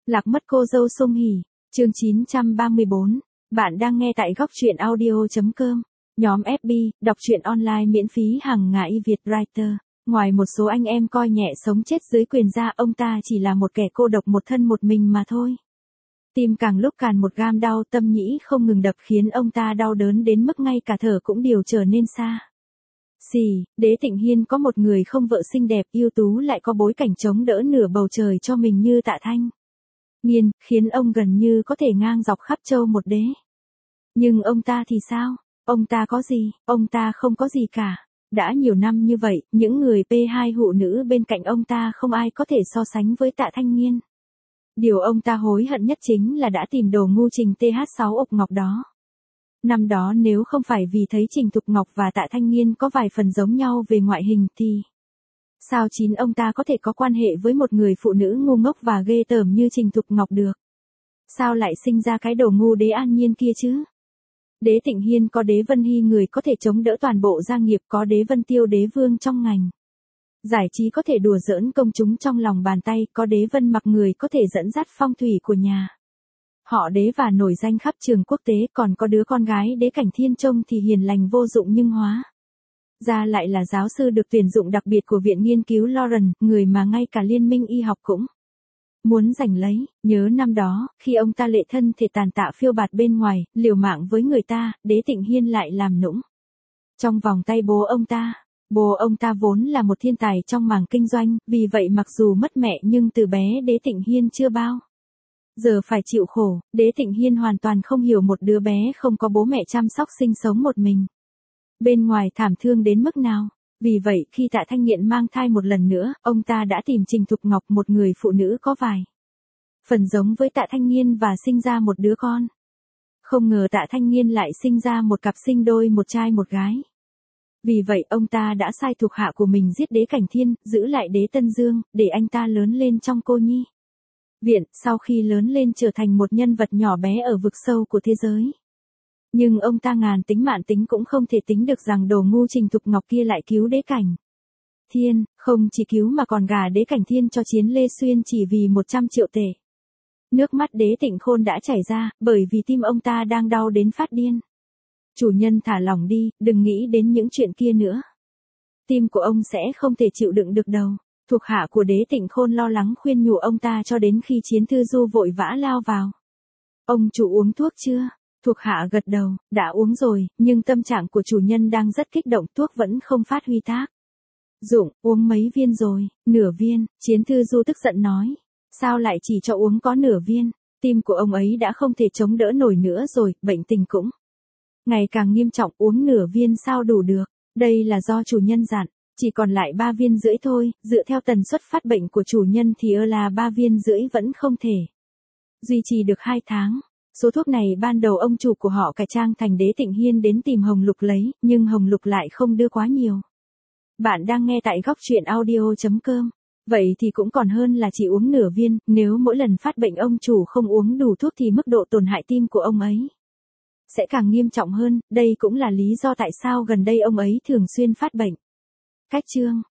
Lạc mất cô dâu Sung Hỉ, chương 934. Bạn đang nghe tại góc truyện audio.com. Nhóm FB, đọc truyện online miễn phí hàng ngày Việt Writer. Ngoài một số anh em coi nhẹ sống chết dưới quyền ra, ông ta chỉ là một kẻ cô độc một thân một mình mà thôi. Tim càng lúc càng một gam đau, tâm nhĩ không ngừng đập khiến ông ta đau đớn đến mức ngay cả thở cũng đều trở nên xa. Đế Tịnh Hiên có một người không vợ xinh đẹp ưu tú lại có bối cảnh chống đỡ nửa bầu trời cho mình như Tạ Thanh Nghiên, khiến ông gần như có thể ngang dọc khắp châu một đế. Nhưng ông ta thì sao? Ông ta có gì? Ông ta không có gì cả. Đã nhiều năm như vậy, những người P2 hụ nữ bên cạnh ông ta không ai có thể so sánh với Tạ Thanh Nghiên. Điều ông ta hối hận nhất chính là đã tìm đồ ngu Trình TH6 ộc ngọc đó. Năm đó nếu không phải vì thấy Trình Thục Ngọc và Tạ Thanh Nghiên có vài phần giống nhau về ngoại hình thì sao ông ta có thể có quan hệ với một người phụ nữ ngu ngốc và ghê tởm như Trình Thục Ngọc được? Sao lại sinh ra cái đồ ngu Đế An Nhiên kia chứ? Đế Tịnh Hiên có Đế Vân Hy người có thể chống đỡ toàn bộ gia nghiệp, có Đế Vân Tiêu đế vương trong ngành giải trí có thể đùa giỡn công chúng trong lòng bàn tay, có Đế Vân Mặc người có thể dẫn dắt phong thủy của nhà họ Đế và nổi danh khắp trường quốc tế, còn có đứa con gái Đế Cảnh Thiên trông thì hiền lành vô dụng nhưng hóa ra lại là giáo sư được tuyển dụng đặc biệt của Viện Nghiên cứu Lawrence, người mà ngay cả Liên minh y học cũng muốn giành lấy. Nhớ năm đó, khi ông ta lệ thân thể tàn tạ phiêu bạt bên ngoài, liều mạng với người ta, Đế Tịnh Hiên lại làm nũng trong vòng tay bố ông ta. Bố ông ta vốn là một thiên tài trong mảng kinh doanh, vì vậy mặc dù mất mẹ nhưng từ bé Đế Tịnh Hiên chưa bao giờ phải chịu khổ. Đế Tịnh Hiên hoàn toàn không hiểu một đứa bé không có bố mẹ chăm sóc sinh sống một mình bên ngoài thảm thương đến mức nào. Vì vậy khi Tạ Thanh Nghiện mang thai một lần nữa, ông ta đã tìm Trình Thục Ngọc, một người phụ nữ có vài phần giống với Tạ Thanh Nghiên, và sinh ra một đứa con. Không ngờ Tạ Thanh Nghiên lại sinh ra một cặp sinh đôi, một trai một gái. Vì vậy ông ta đã sai thuộc hạ của mình giết Đế Cảnh Thiên, giữ lại Đế Tân Dương, để anh ta lớn lên trong cô nhi viện, sau khi lớn lên trở thành một nhân vật nhỏ bé ở vực sâu của thế giới. Nhưng ông ta ngàn tính vạn tính cũng không thể tính được rằng đồ ngu Trình Thục Ngọc kia lại cứu Đế Cảnh Thiên, không chỉ cứu mà còn gả Đế Cảnh Thiên cho Chiến Lê Xuyên chỉ vì 100 triệu tệ. Nước mắt Đế Tịnh Khôn đã chảy ra, bởi vì tim ông ta đang đau đến phát điên. Chủ nhân thả lỏng đi, đừng nghĩ đến những chuyện kia nữa. Tim của ông sẽ không thể chịu đựng được đâu. Thuộc hạ của Đế Tịnh Khôn lo lắng khuyên nhủ ông ta cho đến khi Chiến Thư Du vội vã lao vào. Ông chủ uống thuốc chưa? Thuộc hạ gật đầu, đã uống rồi, nhưng tâm trạng của chủ nhân đang rất kích động, thuốc vẫn không phát huy tác dụng. Uống mấy viên rồi? Nửa viên, Chiến Thư Du tức giận nói. Sao lại chỉ cho uống có nửa viên? Tim của ông ấy đã không thể chống đỡ nổi nữa rồi, bệnh tình cũng ngày càng nghiêm trọng, uống nửa viên sao đủ được? Đây là do chủ nhân dặn, chỉ còn lại 3 viên rưỡi thôi, dựa theo tần suất phát bệnh của chủ nhân thì là 3 viên rưỡi vẫn không thể duy trì được 2 tháng. Số thuốc này ban đầu ông chủ của họ cải trang thành Đế Tịnh Hiên đến tìm Hồng Lục lấy, nhưng Hồng Lục lại không đưa quá nhiều. Bạn đang nghe tại góc truyện audio.com. Vậy thì cũng còn hơn là chỉ uống nửa viên, nếu mỗi lần phát bệnh ông chủ không uống đủ thuốc thì mức độ tổn hại tim của ông ấy sẽ càng nghiêm trọng hơn. Đây cũng là lý do tại sao gần đây ông ấy thường xuyên phát bệnh. Cách chương